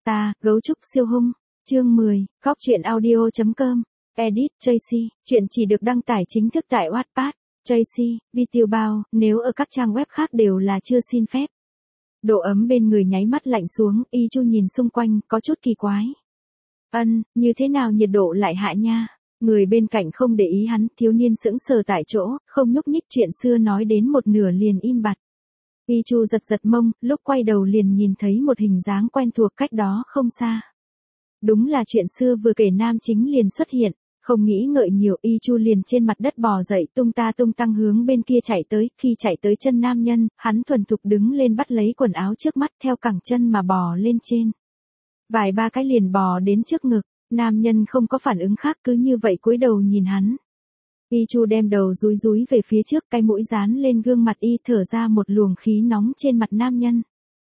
Ta, gấu trúc siêu hung. Chương 10, Cóc truyện audio.com. Edit, Tracy. Chuyện chỉ được đăng tải chính thức tại Wattpad. Tracy, video bao, nếu ở các trang web khác đều là chưa xin phép. Độ ấm bên người nháy mắt lạnh xuống, Y Chu nhìn xung quanh, có chút kỳ quái. Như thế nào nhiệt độ lại hạ nha? Người bên cạnh không để ý hắn, thiếu niên sững sờ tại chỗ, không nhúc nhích, chuyện xưa nói đến một nửa liền im bặt. Y Chu giật giật mông, lúc quay đầu liền nhìn thấy một hình dáng quen thuộc cách đó không xa. Đúng là chuyện xưa vừa kể, nam chính liền xuất hiện, không nghĩ ngợi nhiều, Y Chu liền trên mặt đất bò dậy, tung ta tung tăng hướng bên kia chạy tới, khi chạy tới chân nam nhân, hắn thuần thục đứng lên bắt lấy quần áo trước mắt theo cẳng chân mà bò lên trên. Vài ba cái liền bò đến trước ngực, nam nhân không có phản ứng khác, cứ như vậy cúi đầu nhìn hắn. Y Chu đem đầu dúi dúi về phía trước, cái mũi dán lên gương mặt y, thở ra một luồng khí nóng trên mặt nam nhân.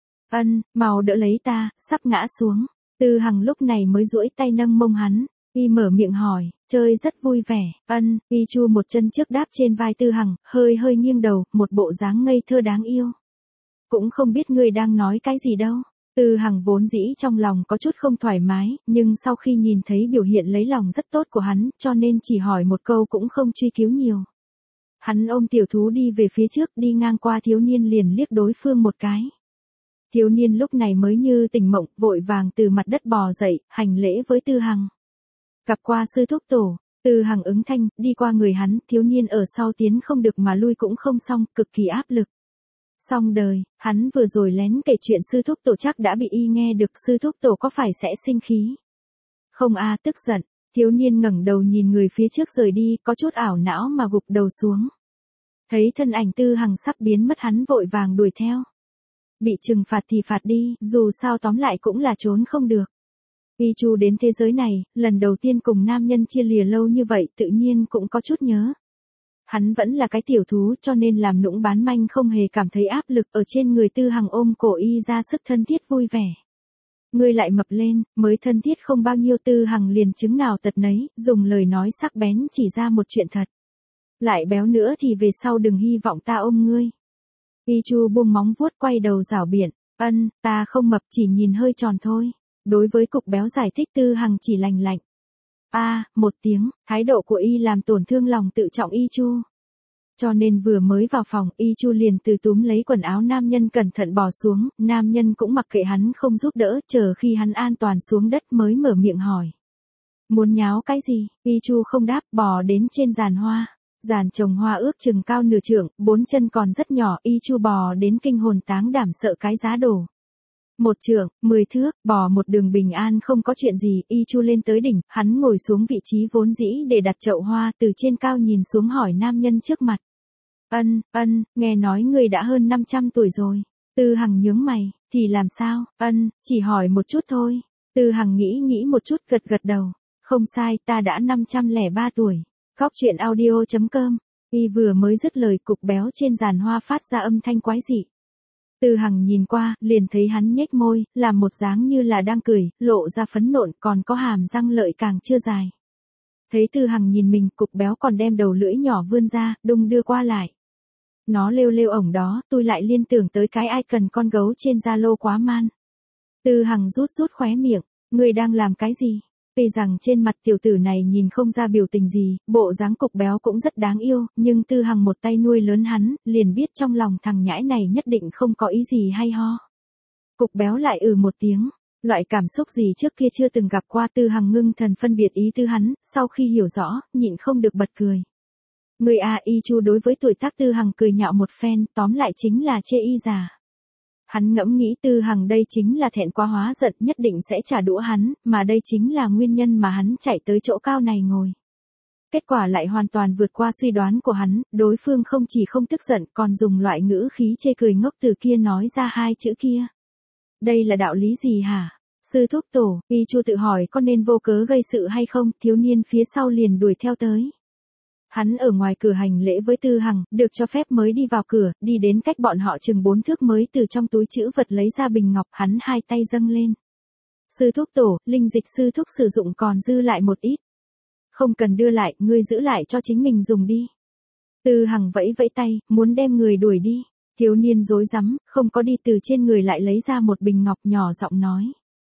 Mau đỡ lấy ta, sắp ngã xuống. Tư Hằng lúc này mới duỗi tay nâng mông hắn, y mở miệng hỏi, chơi rất vui vẻ. Y Chu một chân trước đáp trên vai Tư Hằng, hơi hơi nghiêng đầu, một bộ dáng ngây thơ đáng yêu. Cũng không biết ngươi đang nói cái gì đâu. Tư Hằng vốn dĩ trong lòng có chút không thoải mái, nhưng sau khi nhìn thấy biểu hiện lấy lòng rất tốt của hắn, cho nên chỉ hỏi một câu cũng không truy cứu nhiều. Hắn ôm tiểu thú đi về phía trước, đi ngang qua thiếu niên liền liếc đối phương một cái. Thiếu niên lúc này mới như tỉnh mộng, vội vàng từ mặt đất bò dậy, hành lễ với Tư Hằng. Gặp qua sư thúc tổ. Tư Hằng ứng thanh, đi qua người hắn, thiếu niên ở sau tiến không được mà lui cũng không xong, cực kỳ áp lực. Xong đời, hắn vừa rồi lén kể chuyện sư thúc tổ chắc đã bị y nghe được, sư thúc tổ có phải sẽ sinh khí? Không a, tức giận. Thiếu niên ngẩng đầu nhìn người phía trước rời đi, có chút ảo não mà gục đầu xuống. Thấy thân ảnh Tư Hằng sắp biến mất, hắn vội vàng đuổi theo. Bị trừng phạt thì phạt đi, dù sao tóm lại cũng là trốn không được. Y Chu đến thế giới này, lần đầu tiên cùng nam nhân chia lìa lâu như vậy, tự nhiên cũng có chút nhớ. Hắn vẫn là cái tiểu thú, cho nên làm nũng bán manh không hề cảm thấy áp lực, ở trên người Tư Hằng ôm cổ y ra sức thân thiết vui vẻ. Ngươi lại mập lên, mới thân thiết không bao nhiêu. Tư Hằng liền chứng nào tật nấy, dùng lời nói sắc bén chỉ ra một chuyện thật. Lại béo nữa thì về sau đừng hy vọng ta ôm ngươi. Y Chu buông móng vuốt quay đầu rảo biện, ta không mập, chỉ nhìn hơi tròn thôi. Đối với cục béo giải thích, Tư Hằng chỉ lành lạnh. Một tiếng, thái độ của y làm tổn thương lòng tự trọng Y Chu. Cho nên vừa mới vào phòng, Y Chu liền từ túm lấy quần áo nam nhân cẩn thận bò xuống, nam nhân cũng mặc kệ hắn không giúp đỡ, chờ khi hắn an toàn xuống đất mới mở miệng hỏi. Muốn nháo cái gì? Y Chu không đáp, bò đến trên giàn hoa. Giàn trồng hoa ước chừng cao nửa trượng, 4 chân còn rất nhỏ, Y Chu bò đến kinh hồn táng đảm sợ cái giá đổ. 1 trượng, 10 thước, bò một đường bình an không có chuyện gì. Y Chu lên tới đỉnh, hắn ngồi xuống vị trí vốn dĩ để đặt chậu hoa, từ trên cao nhìn xuống hỏi nam nhân trước mặt. Nghe nói ngươi đã hơn 500 tuổi rồi. Tư Hằng nhướng mày, thì làm sao? Chỉ hỏi một chút thôi. Tư Hằng nghĩ một chút, gật gật đầu. Không sai, ta đã 503 tuổi. Cóc truyện audio.com. Y vừa mới dứt lời, cục béo trên giàn hoa phát ra âm thanh quái dị. Tư Hằng nhìn qua, liền thấy hắn nhếch môi, làm một dáng như là đang cười, lộ ra phấn nộn, còn có hàm răng lợi càng chưa dài. Thấy Tư Hằng nhìn mình, cục béo còn đem đầu lưỡi nhỏ vươn ra, đung đưa qua lại. Nó lêu lêu ổng đó, tôi lại liên tưởng tới cái icon con gấu trên Zalo quá man. Tư Hằng rút khóe miệng, ngươi đang làm cái gì? Tuy rằng trên mặt tiểu tử này nhìn không ra biểu tình gì, bộ dáng cục béo cũng rất đáng yêu, nhưng Tư Hằng một tay nuôi lớn hắn, liền biết trong lòng thằng nhãi này nhất định không có ý gì hay ho. Cục béo lại một tiếng, loại cảm xúc gì trước kia chưa từng gặp qua. Tư Hằng ngưng thần phân biệt ý tứ hắn, sau khi hiểu rõ, nhịn không được bật cười. Người Y Chu đối với tuổi tác Tư Hằng cười nhạo một phen, tóm lại chính là chê y già. Hắn ngẫm nghĩ Tư Hằng đây chính là thẹn quá hóa giận, nhất định sẽ trả đũa hắn, mà đây chính là nguyên nhân mà hắn chạy tới chỗ cao này ngồi. Kết quả lại hoàn toàn vượt qua suy đoán của hắn, đối phương không chỉ không tức giận, còn dùng loại ngữ khí chê cười ngốc từ kia nói ra 2 chữ kia. Đây là đạo lý gì hả? Sư thúc tổ, Y Chu tự hỏi có nên vô cớ gây sự hay không, thiếu niên phía sau liền đuổi theo tới. Hắn ở ngoài cửa hành lễ với Tư Hằng, được cho phép mới đi vào cửa, đi đến cách bọn họ chừng 4 thước mới từ trong túi trữ vật lấy ra bình ngọc, hắn 2 tay dâng lên. Sư thúc tổ, linh dịch sư thúc sử dụng còn dư lại một ít. Không cần đưa lại, ngươi giữ lại cho chính mình dùng đi. Tư Hằng vẫy vẫy tay, muốn đem người đuổi đi. Thiếu niên rối rắm, không có đi, từ trên người lại lấy ra một bình ngọc, nhỏ giọng nói.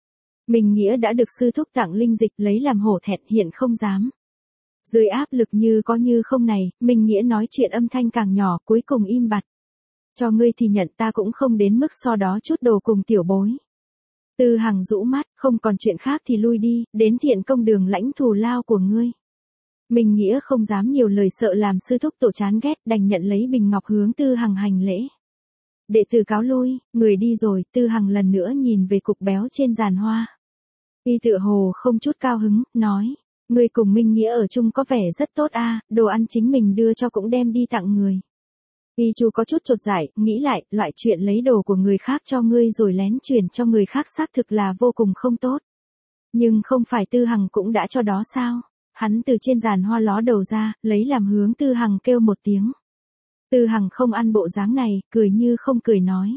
Minh Nghĩa đã được sư thúc tặng linh dịch lấy làm hổ thẹn hiện không dám. Dưới áp lực như có như không này, Minh Nghĩa nói chuyện âm thanh càng nhỏ cuối cùng im bặt. Cho ngươi thì nhận ta cũng không đến mức so đó chút đồ cùng tiểu bối. Tư Hằng rũ mắt, không còn chuyện khác thì lui đi, đến thiện công đường lãnh thù lao của ngươi. Minh Nghĩa không dám nhiều lời sợ làm sư thúc tổ chán ghét đành nhận lấy bình ngọc hướng Tư Hằng hành lễ. Đệ tử cáo lui, người đi rồi, Tư Hằng lần nữa nhìn về cục béo trên giàn hoa. Y tựa hồ không chút cao hứng, nói, ngươi cùng Minh Nghĩa ở chung có vẻ rất tốt a, đồ ăn chính mình đưa cho cũng đem đi tặng người. Y Chu có chút chột dạ, nghĩ lại, loại chuyện lấy đồ của người khác cho ngươi rồi lén chuyển cho người khác xác thực là vô cùng không tốt. Nhưng không phải Tư Hằng cũng đã cho đó sao? Hắn từ trên giàn hoa ló đầu ra, lấy làm hướng Tư Hằng kêu một tiếng. Tư Hằng không ăn bộ dáng này, cười như không cười nói.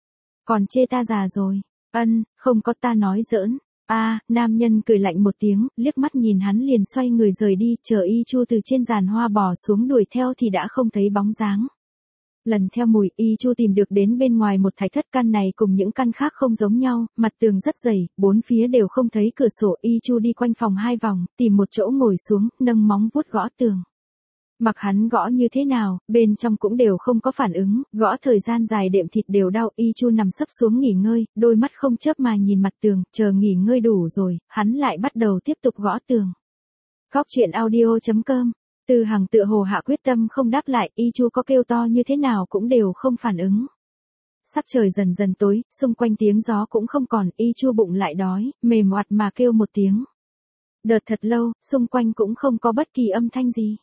Còn chê ta già rồi. Ân, không có, ta nói giỡn. Nam nhân cười lạnh một tiếng, liếc mắt nhìn hắn liền xoay người rời đi, chờ Y Chu từ trên giàn hoa bò xuống đuổi theo thì đã không thấy bóng dáng. Lần theo mùi, Y Chu tìm được đến bên ngoài một thạch thất, căn này cùng những căn khác không giống nhau, mặt tường rất dày, bốn phía đều không thấy cửa sổ. Y Chu đi quanh phòng 2 vòng, tìm một chỗ ngồi xuống, nâng móng vuốt gõ tường. Mặc hắn gõ như thế nào, bên trong cũng đều không có phản ứng, gõ thời gian dài đệm thịt đều đau. Y Chu nằm sấp xuống nghỉ ngơi, đôi mắt không chớp mà nhìn mặt tường, chờ nghỉ ngơi đủ rồi, hắn lại bắt đầu tiếp tục gõ tường. Góc truyện audio.com. Tư Hằng tựa hồ hạ quyết tâm không đáp lại, Y Chu có kêu to như thế nào cũng đều không phản ứng. Sắc trời dần dần tối, xung quanh tiếng gió cũng không còn, Y Chu bụng lại đói, mềm oặt mà kêu một tiếng. Đợt thật lâu, xung quanh cũng không có bất kỳ âm thanh gì.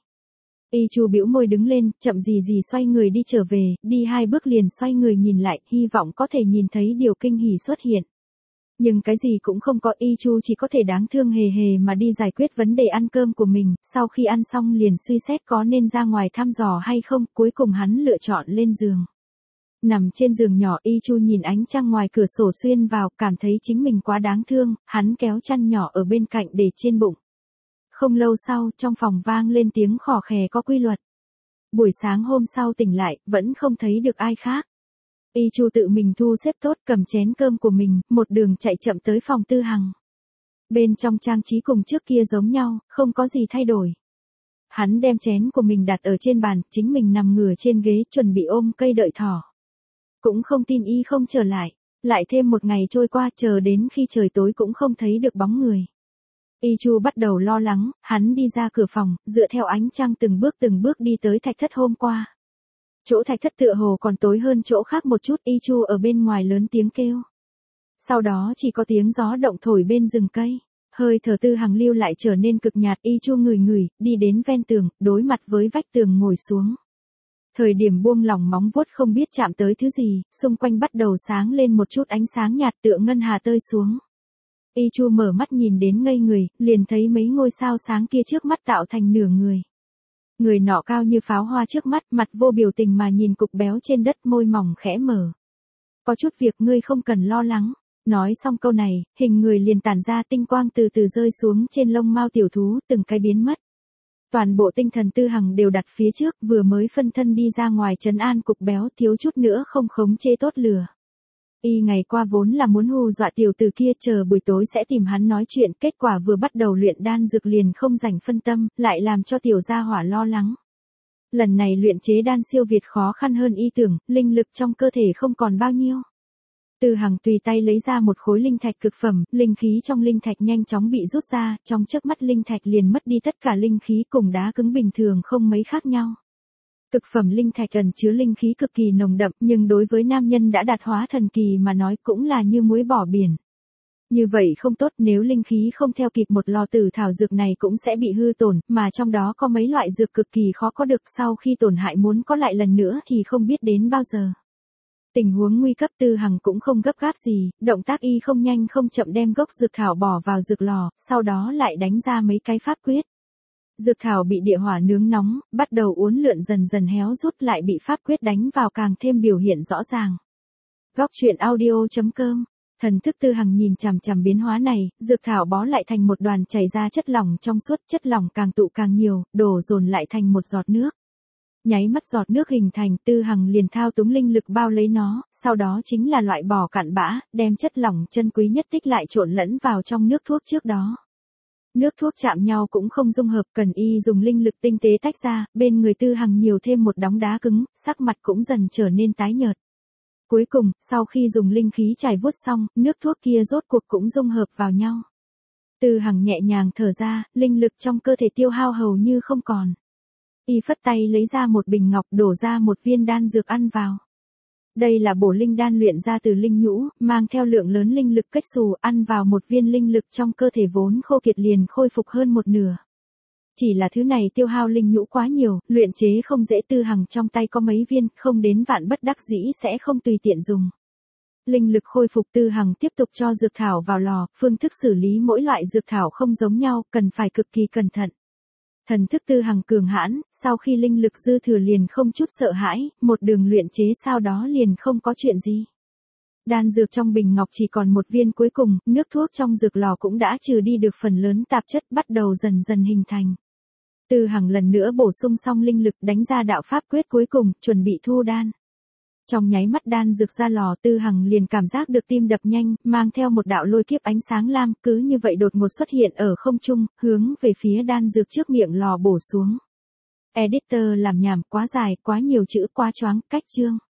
Y Chu bĩu môi đứng lên, chậm gì gì xoay người đi trở về, đi 2 bước liền xoay người nhìn lại, hy vọng có thể nhìn thấy điều kinh hỉ xuất hiện. Nhưng cái gì cũng không có, Y Chu chỉ có thể đáng thương hề hề mà đi giải quyết vấn đề ăn cơm của mình, sau khi ăn xong liền suy xét có nên ra ngoài thăm dò hay không, cuối cùng hắn lựa chọn lên giường. Nằm trên giường nhỏ, Y Chu nhìn ánh trăng ngoài cửa sổ xuyên vào, cảm thấy chính mình quá đáng thương, hắn kéo chăn nhỏ ở bên cạnh để trên bụng. Không lâu sau, trong phòng vang lên tiếng khò khè có quy luật. Buổi sáng hôm sau tỉnh lại, vẫn không thấy được ai khác. Y Chu tự mình thu xếp tốt, cầm chén cơm của mình, một đường chạy chậm tới phòng Tư Hằng. Bên trong trang trí cùng trước kia giống nhau, không có gì thay đổi. Hắn đem chén của mình đặt ở trên bàn, chính mình nằm ngửa trên ghế chuẩn bị ôm cây đợi thỏ. Cũng không tin Y không trở lại. Lại thêm một ngày trôi qua, chờ đến khi trời tối cũng không thấy được bóng người. Y Chu bắt đầu lo lắng, hắn đi ra cửa phòng, dựa theo ánh trăng từng bước đi tới thạch thất hôm qua. Chỗ thạch thất tựa hồ còn tối hơn chỗ khác một chút, Y Chu ở bên ngoài lớn tiếng kêu. Sau đó chỉ có tiếng gió động thổi bên rừng cây. Hơi thở Tư Hằng lưu lại trở nên cực nhạt, Y Chu ngửi ngửi, đi đến ven tường, đối mặt với vách tường ngồi xuống. Thời điểm buông lỏng móng vuốt không biết chạm tới thứ gì, xung quanh bắt đầu sáng lên một chút ánh sáng nhạt tựa ngân hà tơi xuống. Y Chu mở mắt nhìn đến ngây người, liền thấy mấy ngôi sao sáng kia trước mắt tạo thành nửa người. Người nọ cao như pháo hoa trước mắt, mặt vô biểu tình mà nhìn cục béo trên đất, môi mỏng khẽ mở. Có chút việc ngươi không cần lo lắng. Nói xong câu này, hình người liền tản ra tinh quang từ từ rơi xuống trên lông mao tiểu thú, từng cái biến mất. Toàn bộ tinh thần Tư Hằng đều đặt phía trước, vừa mới phân thân đi ra ngoài trấn an cục béo, thiếu chút nữa không khống chế tốt lửa. Y ngày qua vốn là muốn hù dọa tiểu tử kia, chờ buổi tối sẽ tìm hắn nói chuyện, kết quả vừa bắt đầu luyện đan dược liền không rảnh phân tâm, lại làm cho tiểu gia hỏa lo lắng. Lần này luyện chế đan siêu việt khó khăn hơn y tưởng, linh lực trong cơ thể không còn bao nhiêu. Tư Hằng tùy tay lấy ra một khối linh thạch cực phẩm, linh khí trong linh thạch nhanh chóng bị rút ra, trong chớp mắt linh thạch liền mất đi tất cả linh khí, cùng đá cứng bình thường không mấy khác nhau. Cực phẩm linh thạch ẩn chứa linh khí cực kỳ nồng đậm, nhưng đối với nam nhân đã đạt hóa thần kỳ mà nói cũng là như muối bỏ biển. Như vậy không tốt, nếu linh khí không theo kịp một lò tử thảo dược này cũng sẽ bị hư tổn, mà trong đó có mấy loại dược cực kỳ khó có được, sau khi tổn hại muốn có lại lần nữa thì không biết đến bao giờ. Tình huống nguy cấp, Tư Hằng cũng không gấp gáp gì, động tác y không nhanh không chậm đem gốc dược thảo bỏ vào dược lò, sau đó lại đánh ra mấy cái pháp quyết. Dược thảo bị địa hỏa nướng nóng, bắt đầu uốn lượn dần dần héo rút, lại bị pháp quyết đánh vào càng thêm biểu hiện rõ ràng. Góc truyện audio.com. Thần thức Tư Hằng nhìn chằm chằm biến hóa này, dược thảo bó lại thành một đoàn chảy ra chất lỏng trong suốt, chất lỏng càng tụ càng nhiều, đổ dồn lại thành một giọt nước. Nháy mắt giọt nước hình thành, Tư Hằng liền thao túng linh lực bao lấy nó, sau đó chính là loại bỏ cặn bã, đem chất lỏng chân quý nhất tích lại trộn lẫn vào trong nước thuốc trước đó. Nước thuốc chạm nhau cũng không dung hợp, cần y dùng linh lực tinh tế tách ra, bên người Tư Hằng nhiều thêm một đống đá cứng, sắc mặt cũng dần trở nên tái nhợt. Cuối cùng, sau khi dùng linh khí chảy vuốt xong, nước thuốc kia rốt cuộc cũng dung hợp vào nhau. Tư Hằng nhẹ nhàng thở ra, linh lực trong cơ thể tiêu hao hầu như không còn. Y phất tay lấy ra một bình ngọc, đổ ra một viên đan dược ăn vào. Đây là bổ linh đan luyện ra từ linh nhũ, mang theo lượng lớn linh lực kết xù, ăn vào một viên linh lực trong cơ thể vốn khô kiệt liền khôi phục hơn một nửa. Chỉ là thứ này tiêu hao linh nhũ quá nhiều, luyện chế không dễ. Tư Hằng trong tay có mấy viên, không đến vạn bất đắc dĩ sẽ không tùy tiện dùng. Linh lực khôi phục, Tư Hằng tiếp tục cho dược thảo vào lò, phương thức xử lý mỗi loại dược thảo không giống nhau, cần phải cực kỳ cẩn thận. Thần thức Tư Hằng cường hãn, sau khi linh lực dư thừa liền không chút sợ hãi, một đường luyện chế sau đó liền không có chuyện gì. Đan dược trong bình ngọc chỉ còn một viên cuối cùng, nước thuốc trong dược lò cũng đã trừ đi được phần lớn tạp chất, bắt đầu dần dần hình thành. Tư Hằng lần nữa bổ sung xong linh lực, đánh ra đạo pháp quyết cuối cùng, chuẩn bị thu đan. Trong nháy mắt đan dược ra lò, Tư Hằng liền cảm giác được tim đập nhanh, mang theo một đạo lôi kiếp ánh sáng lam, cứ như vậy đột ngột xuất hiện ở không trung, hướng về phía đan dược trước miệng lò bổ xuống. Editor làm nhảm quá dài, quá nhiều chữ, quá choáng, cách chương.